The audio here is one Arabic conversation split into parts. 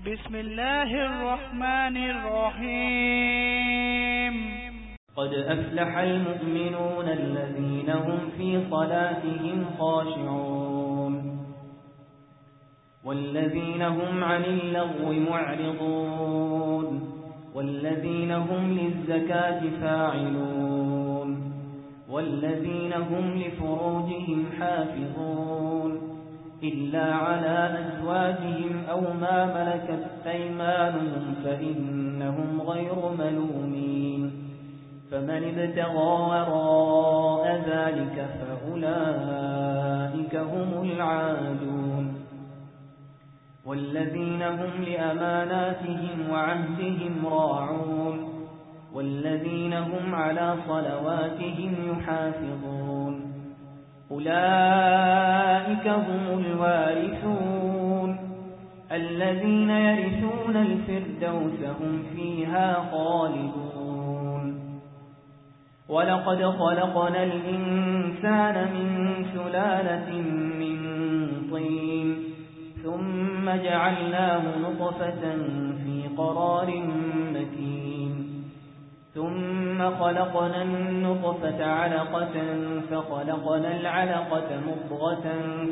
بسم الله الرحمن الرحيم قد أفلح المؤمنون الذين هم في صلاتهم خاشعون والذين هم عن اللغو معرضون والذين هم للزكاة فاعلون والذين هم لفروجهم حافظون إلا على أزواجهم أو ما ملكت أيمانهم فإنهم غير ملومين فمن ابتغى وراء ذلك فأولئك هم العادون والذين هم لأماناتهم وعهدهم راعون والذين هم على صلواتهم يحافظون أولئك هم الوارثون الذين يرثون الفردوس هم فيها خالدون ولقد خلقنا الإنسان من سلالة من طين ثم جعلناه نطفة في قرار مكين ثم خلقنا النطفة علقة فخلقنا العلقة مضغة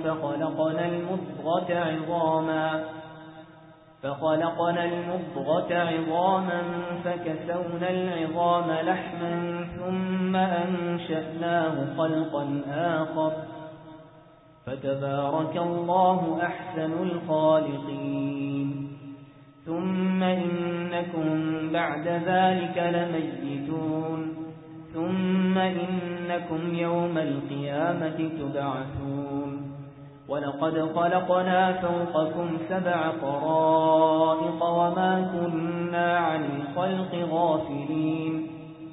فخلقنا المضغة عظاما فكسونا العظام لحما ثم أنشأناه خلقا آخر فتبارك الله أحسن الخالقين ثم إنكم بعد ذلك لميتون ثم إنكم يوم القيامة تبعثون ولقد خلقنا فوقكم 7 طرائق وما كنا عن الخلق غافلين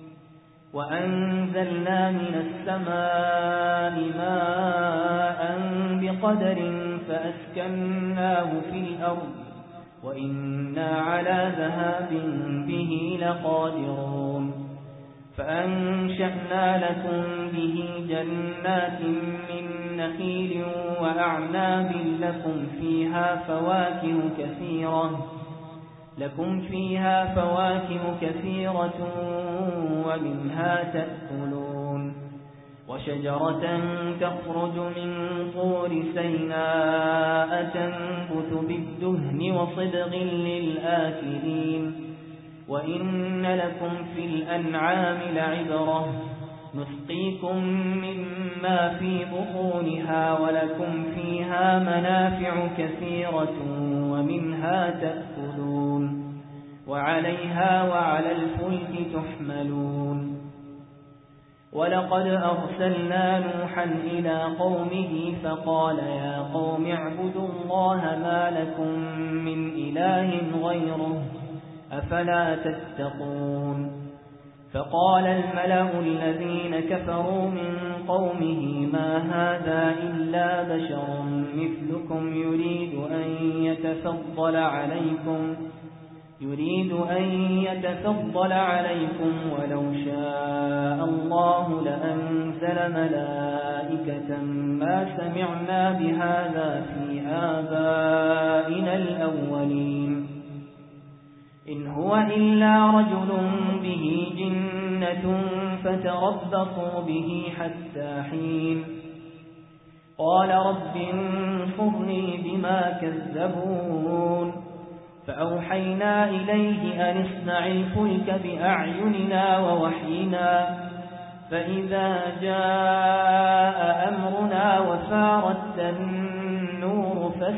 وأنزلنا من السماء ماء بقدر فأسكناه في الأرض وإنا على ذهاب به لقادرون فأنشأنا لكم به جنات من نخيل وأعناب لكم فيها فواكه كثيرة ومنها تأكلون وشجرة تخرج من طور سيناء تنبت بالدهن وصدغ للآكلين وإن لكم في الأنعام لعبرة نسقيكم مما في بطونها ولكم فيها منافع كثيرة ومنها تأكلون وعليها وعلى الفلك تحملون ولقد أرسلنا نوحا إلى قومه فقال يا قوم اعبدوا الله ما لكم من إله غيره أفلا تتقون فقال الملأ الذين كفروا من قومه ما هذا إلا بشر مثلكم يريد أن يتفضل عليكم ولو شاء الله لأنزل ملائكة ما سمعنا بهذا في آبائنا الأولين إن هو إلا رجل به جنة فتربصوا به حتى حين قال رب انصرني بما كذبون فأوحينا إليه أن اصنع الفلك بأعيننا ووحينا فإذا جاء أمرنا وفارت النور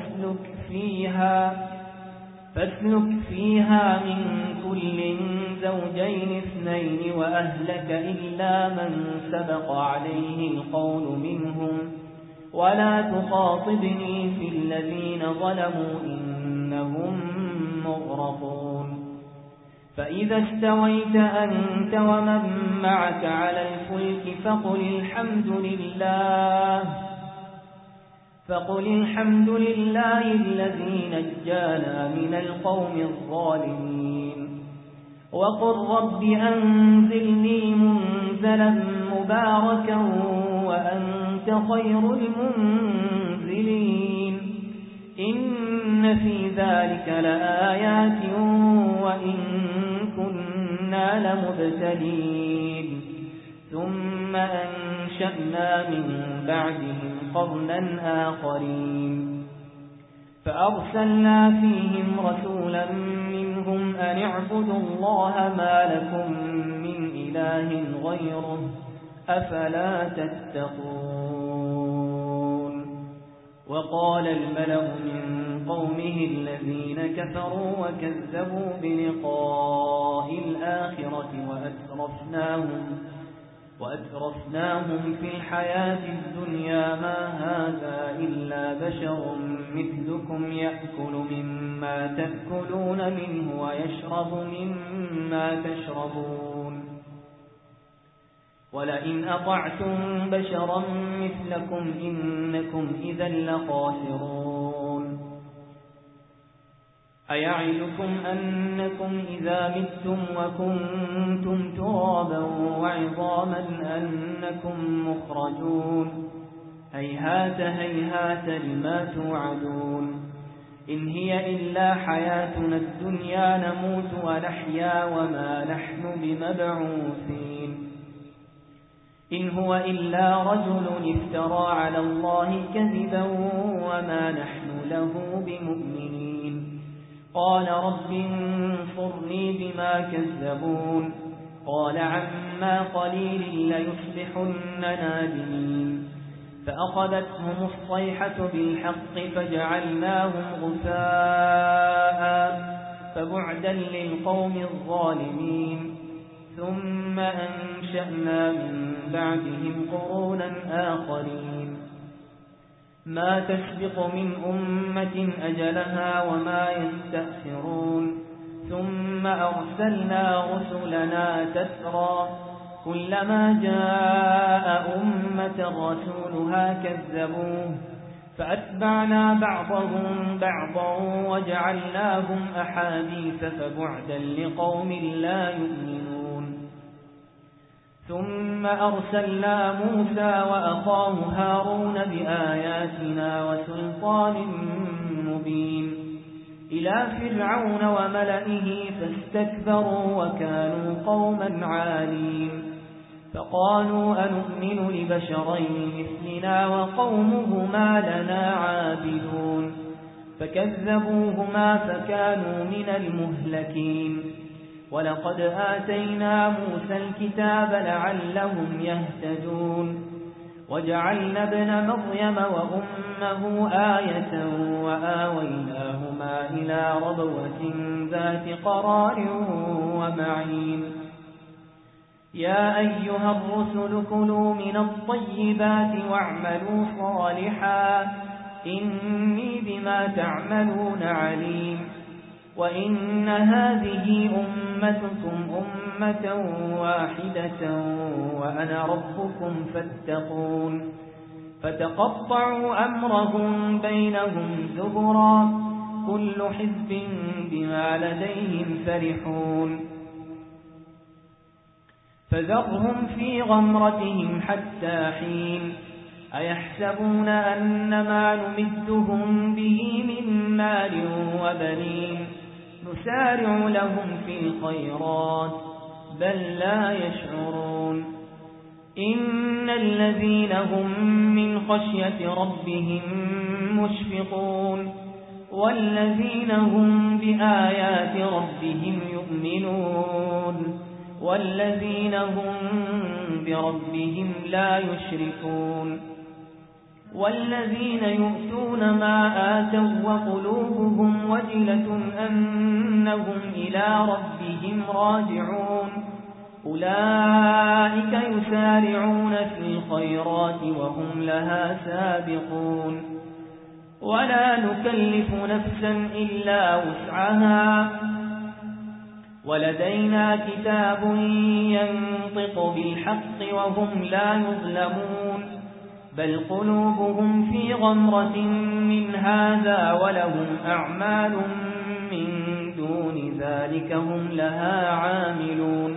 فاسلك فيها من كل زوجين 2 وأهلك إلا من سبق عليه القول منهم ولا تخاطبني في الذين ظلموا إنهم مغرقون فإذا استويت أنت ومن معك على الفلك فقل الحمد لله الذي نجانا من القوم الظالمين وقل رب أنزلني منزلا مباركا وأنت خير المنزلين إن إن في ذلك لآيات وإن كنا لمبتلين ثم أنشأنا من بعدهم قرنا آخرين فأرسلنا فيهم رسولا منهم أن اعبدوا الله ما لكم من إله غيره أفلا تتقون وقال الملأ من قومه الذين كفروا وكذبوا بلقاء الآخرة وأترفناهم في الحياة الدنيا ما هذا إلا بشر مثلكم يأكل مما تأكلون منه ويشرب مما تشربون ولئن أطعتم بشرا مثلكم إنكم إذا لخاسرون أيعدكم أنكم إذا متم وكنتم ترابا وعظاما أنكم مخرجون هيهات هيهات لما توعدون إن هي إلا حياتنا الدنيا نموت ونحيا وما نحن بمبعوثين إن هو إلا رجل افترى على الله كذبا وما نحن له بمؤمنين قال رب انصرني بما كذبون قال عما قليل ليصبحن نادمين فأخذتهم الصيحة بالحق فجعلناهم غثاء فبعدا للقوم الظالمين ثم أنشأنا من بعدهم قرونا آخرين ما تسبق من أمة أجلها وما يستأخرون ثم أرسلنا رسلنا تترى كلما جاء أمة رسولها كذبوه فأتبعنا بعضهم بعضا وجعلناهم أحاديث فبعدا لقوم لا يؤمنون ثم أرسلنا موسى وأخاه هارون بآياتنا وسلطان مبين إلى فرعون وملئه فاستكبروا وكانوا قوما عالين فقالوا أنؤمن لبشرين مثلنا وقومهما لنا عابدون فكذبوهما فكانوا من المهلكين ولقد آتينا موسى الكتاب لعلهم يهتدون وجعلنا ابن مريم وأمه آية وآويناهما إلى ربوة ذات قرار ومعين يا أيها الرسل كلوا من الطيبات واعملوا صالحا إني بما تعملون عليم وإن هذه أمتكم أمة واحدة وأنا ربكم فاتقون فتقطعوا أمرهم بينهم زبرا كل حزب بما لديهم فرحون فذرهم في غمرتهم حتى حين أيحسبون أن ما نمدهم به من مال وبنين نسارع لهم في الخيرات بل لا يشعرون إن الذين هم من خشية ربهم مشفقون والذين هم بآيات ربهم يؤمنون والذين هم بربهم لا يشركون والذين يؤتون ما آتوا وقلوبهم وجلة أنهم إلى ربهم راجعون أولئك يسارعون في الخيرات وهم لها سابقون ولا نكلف نفسا إلا وسعها ولدينا كتاب ينطق بالحق وهم لا يظلمون بل قلوبهم في غمرة من هذا ولهم أعمال من دون ذلك هم لها عاملون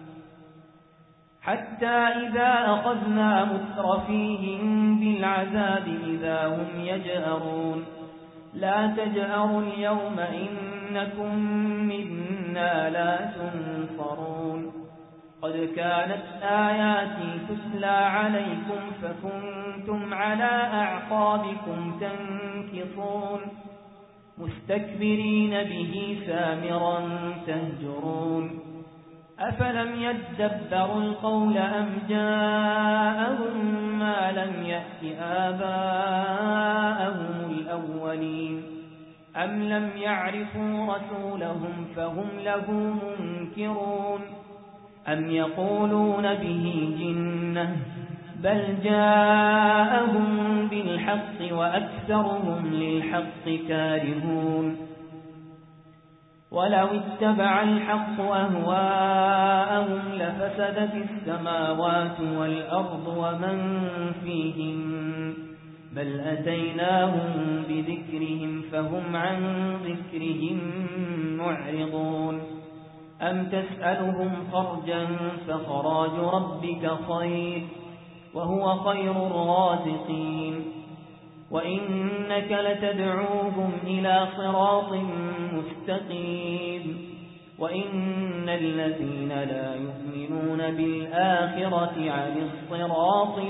حتى إذا أخذنا مترفيهم بالعذاب إذا هم يجأرون لا تجأروا اليوم إنكم منا لا تنصرون قد كانت آياتي تتلى عليكم فكنتم على أعقابكم تنكصون مستكبرين به سامرا تهجرون أفلم يدبروا القول أم جاءهم ما لم يأت آباءهم الأولين أم لم يعرفوا رسولهم فهم له منكرون أم يقولون به جنة بل جاءهم بالحق وأكثرهم للحق كارهون ولو اتبع الحق أهواءهم لفسدت السماوات والأرض ومن فيهم بل أتيناهم بذكرهم فهم عن ذكرهم معرضون أم تسألهم خرجا فخراج ربك خير وهو خير الرازقين وإنك لتدعوهم إلى صراط مستقيم وإن الذين لا يؤمنون بالآخرة عن الصراط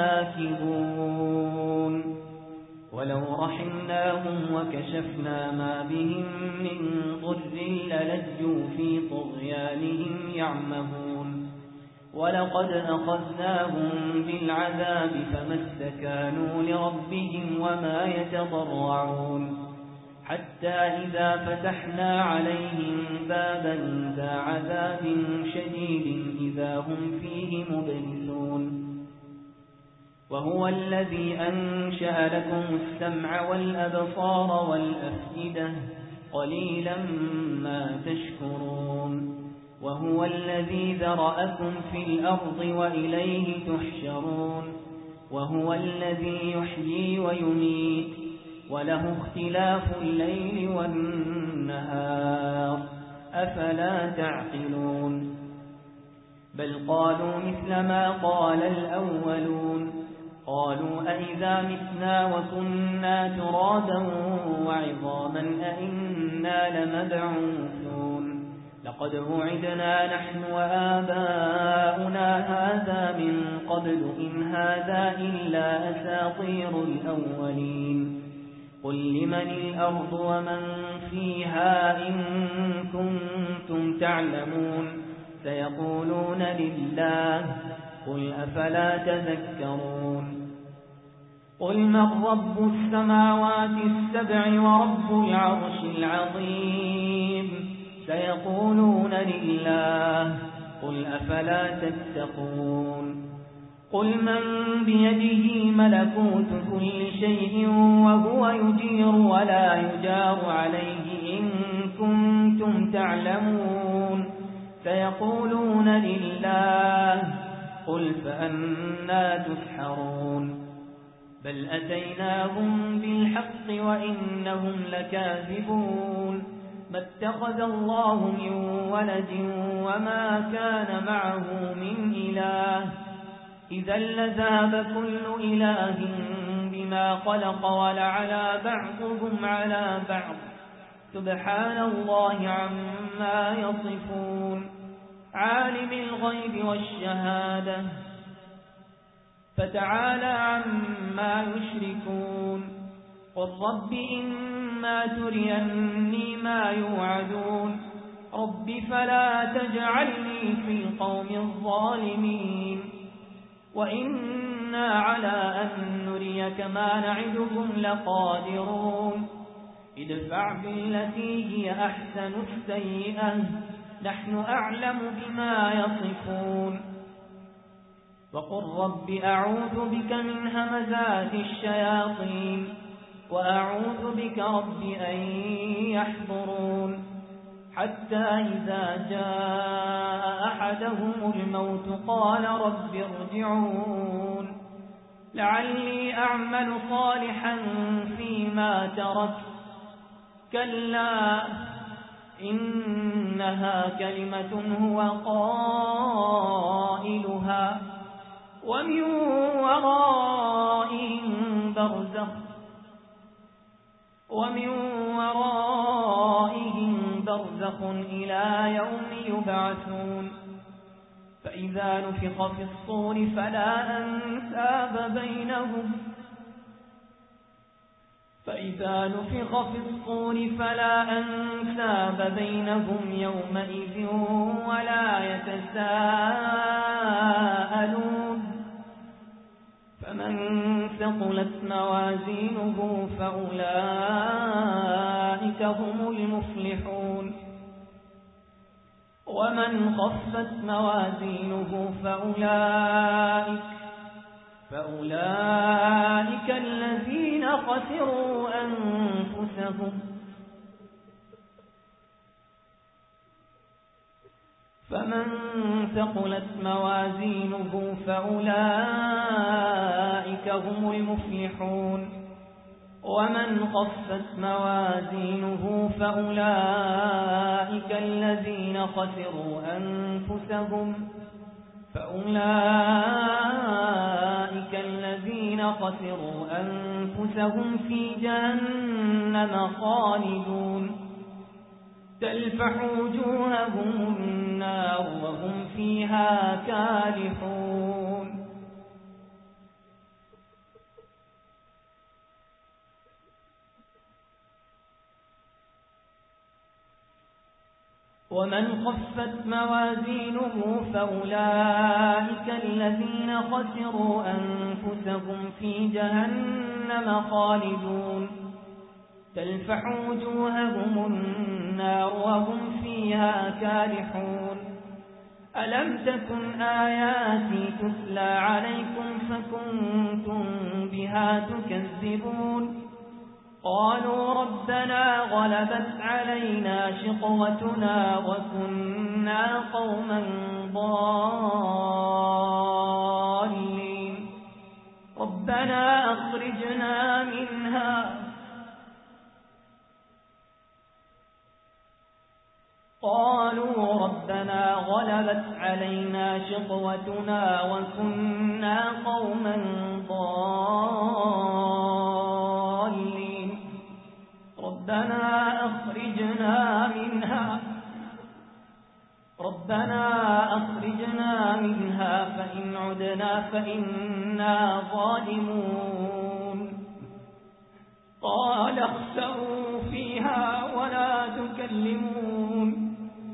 لناكبون ولو رحمناهم وكشفنا ما بهم من ضر للجوا في طغيانهم يعمهون ولقد أخذناهم بالعذاب فما استكانوا لربهم وما يتضرعون حتى إذا فتحنا عليهم بابا ذا عذاب شديد إذا هم فيه مبلسون وهو الذي أنشأ لكم السمع والأبصار والأفئدة قليلا ما تشكرون وهو الذي ذرأكم في الأرض وإليه تحشرون وهو الذي يحيي ويميت وله اختلاف الليل والنهار أفلا تعقلون بل قالوا مثل ما قال الأولون قالوا أئذا متنا وكنا ترابا وعظاما أئنا لمبعوثون لقد وعدنا نحن وآباؤنا هذا من قبل إن هذا إلا أساطير الأولين قل لمن الأرض ومن فيها إن كنتم تعلمون سيقولون لله قل أفلا تذكرون قل من رب السماوات السبع ورب العرش العظيم سيقولون لله قل أفلا تتقون قل من بيده ملكوت كل شيء وهو يجير ولا يجار عليه إن كنتم تعلمون سيقولون لله قل فأنا تسحرون بل أتيناهم بالحق وإنهم لكاذبون ما اتخذ الله من ولد وما كان معه من إله إذا لذهب كل إله بما خلق ولعلى بعضهم على بعض سبحان الله عما يصفون عالم الغيب والشهادة فتعالى عما يشركون قل رب إما تريني ما يوعدون رب فلا تجعلني في القوم الظالمين وإنا على أن نريك ما نعدهم لقادرون ادفع بالتي هي أحسن السيئة نحن أعلم بما يصفون وقل رب أعوذ بك من همزات الشياطين وأعوذ بك رب أن يحضرون حتى إذا جاء أحدهم الموت قال رب ارجعون لعلي أعمل صالحا فيما تركت كلا إنها كلمة هو قائلها ومن ورائهم برزخ ومن ورائهم برزخ إلى يوم يبعثون فإذا نفخ في الصور فلا أنساب بينهم يومئذ ولا يتساءلون فمن ثقلت موازينه فأولئك هم المفلحون ومن خفت موازينه فأولئك الذين خسروا أنفسهم فمن ثقلت موازينه فأولئك هم المفلحون ومن خفت موازينه فأولئك الذين خسروا أنفسهم في جهنم خالدون تلفح وجوههم النار وهم فيها كالحون ومن خفت موازينه فأولئك الذين خسروا أنفسهم في جهنم خالدون تلفح وجوههم النار وهم فيها كالحون ألم تكن آياتي تتلى عليكم فكنتم بها تكذبون قالوا ربنا غلبت علينا شقوتنا وكنا قوما ضالين ربنا أخرجنا منها قالوا ربنا غلبت علينا شقوتنا وكنا قوما ضالين ربنا أخرجنا منها فإن عدنا فإنا ظالمون قال اخسئوا فيها ولا تكلمون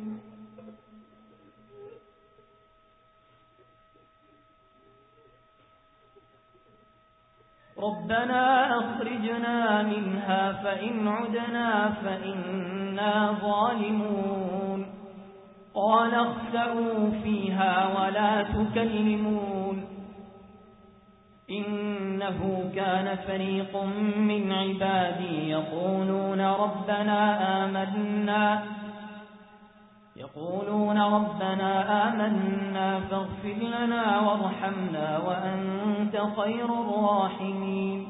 ربنا أخرجنا منها فإن عدنا فإنا ظالمون قال اخسئوا فيها ولا تكلمون إنه كان فريق من عبادي يقولون ربنا آمنا فاغفر لنا وارحمنا وأنت خير الراحمين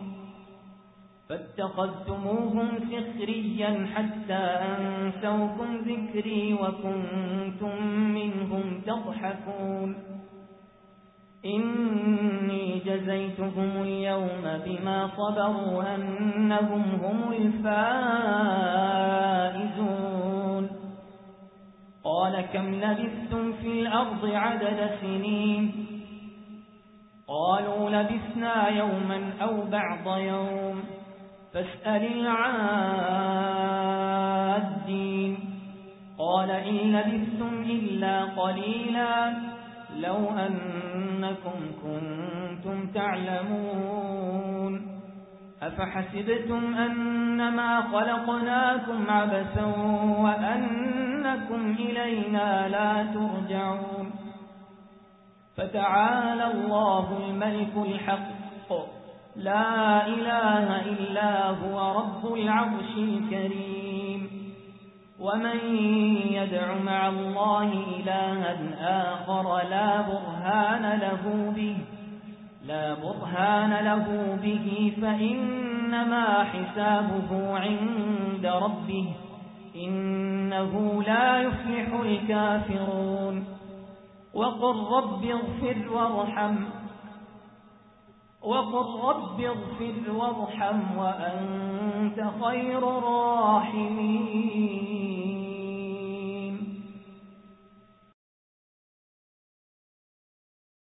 فاتخذتموهم سخريا حتى أنسوكم ذكري وكنتم منهم تضحكون إني جزيتهم اليوم بما صبروا أنهم هم الفائزون قال كم لبثتم في الأرض عدد سنين قالوا لبثنا يوما أو بعض يوم فاسأل العادين قال إن لبثتم إلا قليلا لو أنكم كنتم تعلمون أفحسبتم أنما خلقناكم عبثا وأنكم إلينا لا ترجعون فتعالى الله الملك الحق لا إله إلا هو رب العرش الكريم ومن يدع مع الله إلها آخر لا برهان له به فإنما حسابه عند ربه إنه لا يفلح الكافرون وقل رب اغفر وارحم وقل رب اغفر وارحم وأنت خير الراحمين